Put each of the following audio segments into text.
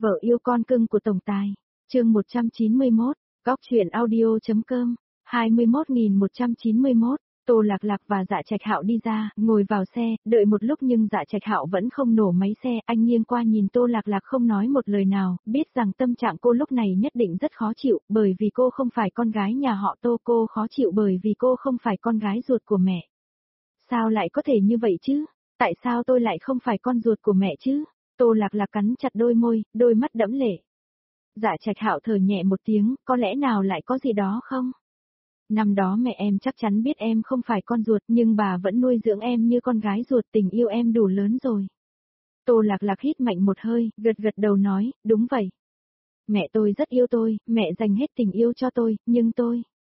Vợ yêu con cưng của tổng tài. Chương 191, góc truyện audio.com, 21.191. Tô Lạc Lạc và Dạ Trạch Hạo đi ra, ngồi vào xe, đợi một lúc nhưng Dạ Trạch Hạo vẫn không nổ máy xe, anh nghiêng qua nhìn Tô Lạc Lạc không nói một lời nào, biết rằng tâm trạng cô lúc này nhất định rất khó chịu, bởi vì cô không phải con gái nhà họ Tô, cô khó chịu bởi vì cô không phải con gái ruột của mẹ. Sao lại có thể như vậy chứ? Tại sao tôi lại không phải con ruột của mẹ chứ? Tô Lạc Lạc cắn chặt đôi môi, đôi mắt đẫm lệ. Dạ Trạch Hạo thở nhẹ một tiếng, có lẽ nào lại có gì đó không? Năm đó mẹ em chắc chắn biết em không phải con ruột nhưng bà vẫn nuôi dưỡng em như con gái ruột, tình yêu em đủ lớn rồi. Tô Lạc Lạc hít mạnh một hơi, gật gật đầu nói, đúng vậy. Mẹ tôi rất yêu tôi, mẹ dành hết tình yêu cho tôi, nhưng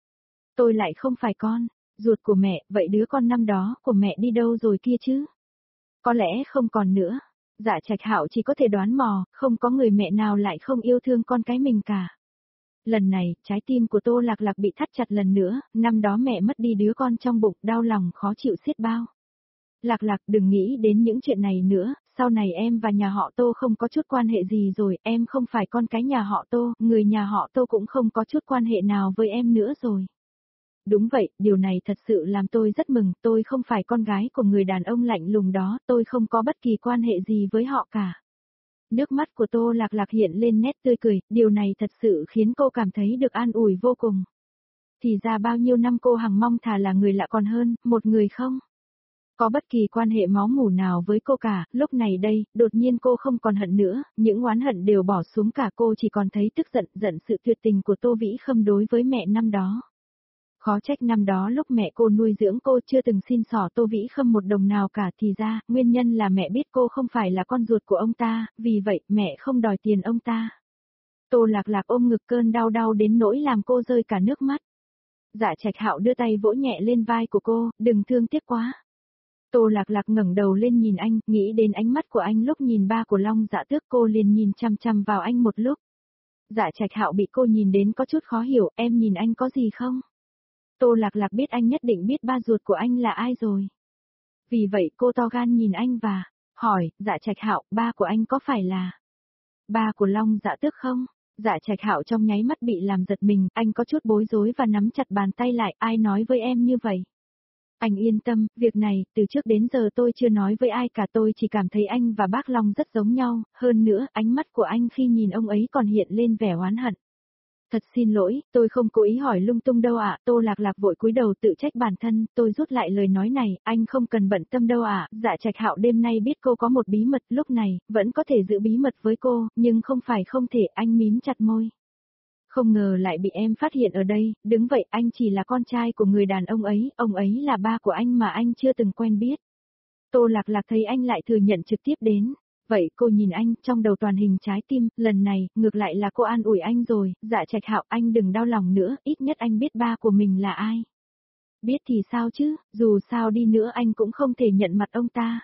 tôi lại không phải con ruột của mẹ, vậy đứa con năm đó của mẹ đi đâu rồi kia chứ? Có lẽ không còn nữa. Dạ Trạch Hạo chỉ có thể đoán mò, không có người mẹ nào lại không yêu thương con cái mình cả. Lần này, trái tim của Tô Lạc Lạc bị thắt chặt lần nữa, năm đó mẹ mất đi đứa con trong bụng, đau lòng khó chịu xiết bao. Lạc Lạc đừng nghĩ đến những chuyện này nữa, sau này em và nhà họ Tô không có chút quan hệ gì rồi, em không phải con cái nhà họ Tô, người nhà họ Tô cũng không có chút quan hệ nào với em nữa rồi. Đúng vậy, điều này thật sự làm tôi rất mừng, tôi không phải con gái của người đàn ông lạnh lùng đó, tôi không có bất kỳ quan hệ gì với họ cả. Nước mắt của Tô Lạc Lạc hiện lên nét tươi cười, điều này thật sự khiến cô cảm thấy được an ủi vô cùng. Thì ra bao nhiêu năm cô hằng mong thà là người lạ còn hơn, một người không có bất kỳ quan hệ máu mủ nào với cô cả, lúc này đây, đột nhiên cô không còn hận nữa, những oán hận đều bỏ xuống cả, cô chỉ còn thấy tức giận sự tuyệt tình của Tô Vĩ Khâm đối với mẹ năm đó. Khó trách năm đó lúc mẹ cô nuôi dưỡng cô chưa từng xin xỏ Tô Vĩ Khâm một đồng nào cả, thì ra, nguyên nhân là mẹ biết cô không phải là con ruột của ông ta, vì vậy mẹ không đòi tiền ông ta. Tô Lạc Lạc ôm ngực, cơn đau đến nỗi làm cô rơi cả nước mắt. Dạ Trạch Hạo đưa tay vỗ nhẹ lên vai của cô, đừng thương tiếc quá. Tô Lạc Lạc ngẩng đầu lên nhìn anh, nghĩ đến ánh mắt của anh lúc nhìn ba của Long Dạ Tước, cô liền nhìn chăm chăm vào anh một lúc. Dạ Trạch Hạo bị cô nhìn đến có chút khó hiểu, em nhìn anh có gì không? Tô Lạc Lạc biết anh nhất định biết ba ruột của anh là ai rồi. Vì vậy cô to gan nhìn anh và hỏi, Dạ Trạch Hạo, ba của anh có phải là ba của Long Dạ Tước không? Dạ Trạch Hạo trong nháy mắt bị làm giật mình, anh có chút bối rối và nắm chặt bàn tay lại, ai nói với em như vậy? Anh yên tâm, việc này, từ trước đến giờ tôi chưa nói với ai cả, tôi chỉ cảm thấy anh và bác Long rất giống nhau, hơn nữa, ánh mắt của anh khi nhìn ông ấy còn hiện lên vẻ oán hận. Thật xin lỗi, tôi không cố ý hỏi lung tung đâu ạ. Tô Lạc Lạc vội cúi đầu tự trách bản thân, tôi rút lại lời nói này, anh không cần bận tâm đâu ạ. Dạ Trạch Hạo đêm nay biết cô có một bí mật, lúc này, vẫn có thể giữ bí mật với cô, nhưng không phải không thể, anh mím chặt môi. Không ngờ lại bị em phát hiện ở đây, đứng vậy anh chỉ là con trai của người đàn ông ấy là ba của anh mà anh chưa từng quen biết. Tô Lạc Lạc thấy anh lại thừa nhận trực tiếp đến. Vậy cô nhìn anh, trong đầu toàn hình trái tim, lần này, ngược lại là cô an ủi anh rồi, Dạ Trạch Hạo anh đừng đau lòng nữa, ít nhất anh biết ba của mình là ai. Biết thì sao chứ, dù sao đi nữa anh cũng không thể nhận mặt ông ta.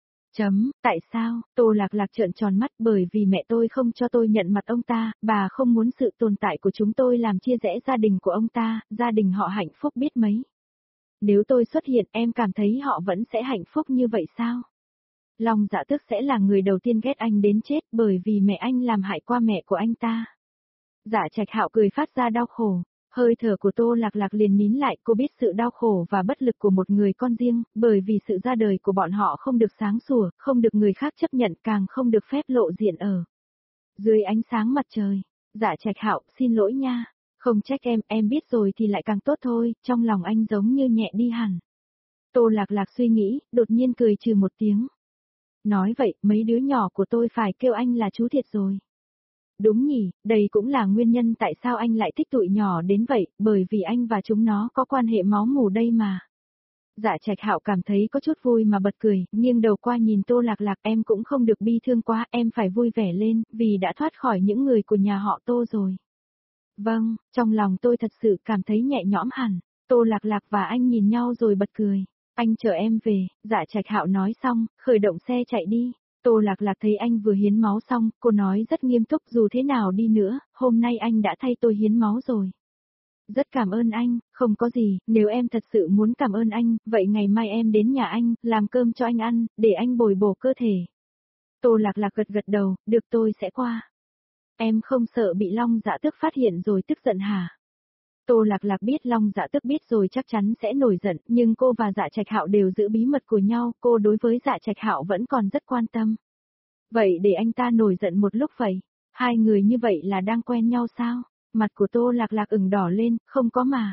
Tại sao? Tô Lạc Lạc trợn tròn mắt, bởi vì mẹ tôi không cho tôi nhận mặt ông ta, bà không muốn sự tồn tại của chúng tôi làm chia rẽ gia đình của ông ta, gia đình họ hạnh phúc biết mấy. Nếu tôi xuất hiện em cảm thấy họ vẫn sẽ hạnh phúc như vậy sao? Long Dạ Tước sẽ là người đầu tiên ghét anh đến chết bởi vì mẹ anh làm hại qua mẹ của anh ta. Dạ Trạch Hạo cười phát ra đau khổ. Hơi thở của Tô Lạc Lạc liền nín lại, cô biết sự đau khổ và bất lực của một người con riêng, bởi vì sự ra đời của bọn họ không được sáng sủa, không được người khác chấp nhận, càng không được phép lộ diện ở dưới ánh sáng mặt trời. Dạ Trạch Hạo, xin lỗi nha. Không trách em biết rồi thì lại càng tốt thôi, trong lòng anh giống như nhẹ đi hẳn. Tô Lạc Lạc suy nghĩ, đột nhiên cười trừ một tiếng. Nói vậy, mấy đứa nhỏ của tôi phải kêu anh là chú thiệt rồi. Đúng nhỉ, đây cũng là nguyên nhân tại sao anh lại thích tụi nhỏ đến vậy, bởi vì anh và chúng nó có quan hệ máu mủ đây mà. Dạ Trạch Hạo cảm thấy có chút vui mà bật cười, nghiêng đầu qua nhìn Tô Lạc Lạc, em cũng không được bi thương quá, em phải vui vẻ lên, vì đã thoát khỏi những người của nhà họ Tô rồi. Vâng, trong lòng tôi thật sự cảm thấy nhẹ nhõm hẳn. Tô Lạc Lạc và anh nhìn nhau rồi bật cười. Anh chở em về, Dạ Trạch Hạo nói xong, khởi động xe chạy đi. Tô Lạc Lạc thấy anh vừa hiến máu xong, cô nói rất nghiêm túc, dù thế nào đi nữa, hôm nay anh đã thay tôi hiến máu rồi. Rất cảm ơn anh, không có gì, nếu em thật sự muốn cảm ơn anh, vậy ngày mai em đến nhà anh, làm cơm cho anh ăn, để anh bồi bổ cơ thể. Tô Lạc Lạc gật gật đầu, được tôi sẽ qua. Em không sợ bị Long Dạ Tước phát hiện rồi tức giận hả? Tô Lạc Lạc biết Long Dạ Tước biết rồi chắc chắn sẽ nổi giận, nhưng cô và Dạ Trạch Hạo đều giữ bí mật của nhau, cô đối với Dạ Trạch Hạo vẫn còn rất quan tâm. Vậy để anh ta nổi giận một lúc vậy, hai người như vậy là đang quen nhau sao? Mặt của Tô Lạc Lạc ửng đỏ lên, không có mà.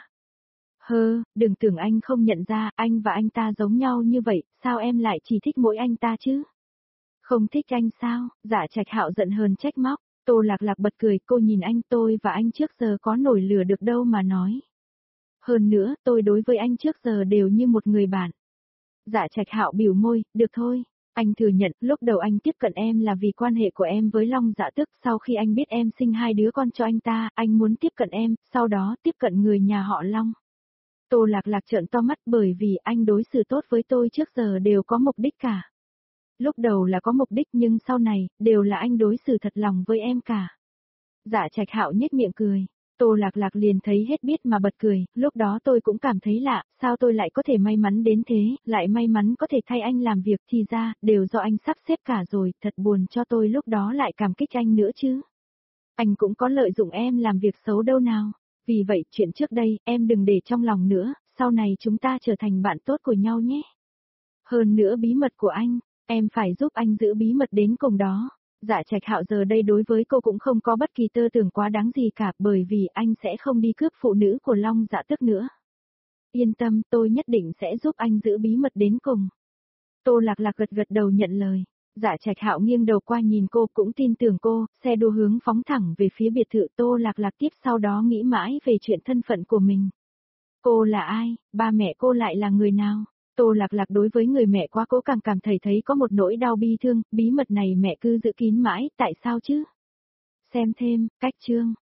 Đừng tưởng anh không nhận ra, anh và anh ta giống nhau như vậy, sao em lại chỉ thích mỗi anh ta chứ? Không thích anh sao? Dạ Trạch Hạo giận hờn trách móc. Tô Lạc Lạc bật cười, cô nhìn anh, tôi và anh trước giờ có nổi lửa được đâu mà nói. Hơn nữa, tôi đối với anh trước giờ đều như một người bạn. Dạ Trạch Hạo bĩu môi, được thôi. Anh thừa nhận, lúc đầu anh tiếp cận em là vì quan hệ của em với Long Dạ Tước, sau khi anh biết em sinh hai đứa con cho anh ta, anh muốn tiếp cận em, sau đó tiếp cận người nhà họ Long. Tô Lạc Lạc trợn to mắt bởi vì anh đối xử tốt với tôi trước giờ đều có mục đích cả. Lúc đầu là có mục đích nhưng sau này, đều là anh đối xử thật lòng với em cả. Dạ Trạch Hạo nhếch miệng cười. Tô Lạc Lạc liền thấy hết biết mà bật cười, lúc đó tôi cũng cảm thấy lạ, sao tôi lại có thể may mắn đến thế, lại may mắn có thể thay anh làm việc thì ra, đều do anh sắp xếp cả rồi, thật buồn cho tôi lúc đó lại cảm kích anh nữa chứ. Anh cũng có lợi dụng em làm việc xấu đâu nào, vì vậy chuyện trước đây, em đừng để trong lòng nữa, sau này chúng ta trở thành bạn tốt của nhau nhé. Hơn nữa bí mật của anh, em phải giúp anh giữ bí mật đến cùng đó. Dạ Trạch Hạo giờ đây đối với cô cũng không có bất kỳ tơ tưởng quá đáng gì cả bởi vì anh sẽ không đi cướp phụ nữ của Long Dạ Tước nữa. Yên tâm, tôi nhất định sẽ giúp anh giữ bí mật đến cùng. Tô Lạc Lạc gật gật đầu nhận lời. Dạ Trạch Hạo nghiêng đầu qua nhìn cô cũng tin tưởng cô, xe đua hướng phóng thẳng về phía biệt thự Tô Lạc Lạc tiếp sau đó nghĩ mãi về chuyện thân phận của mình. Cô là ai, ba mẹ cô lại là người nào? Tô Lạc Lạc đối với người mẹ quá cố càng cảm thấy có một nỗi đau bi thương, bí mật này mẹ cứ giữ kín mãi, tại sao chứ? Xem thêm, cách chương.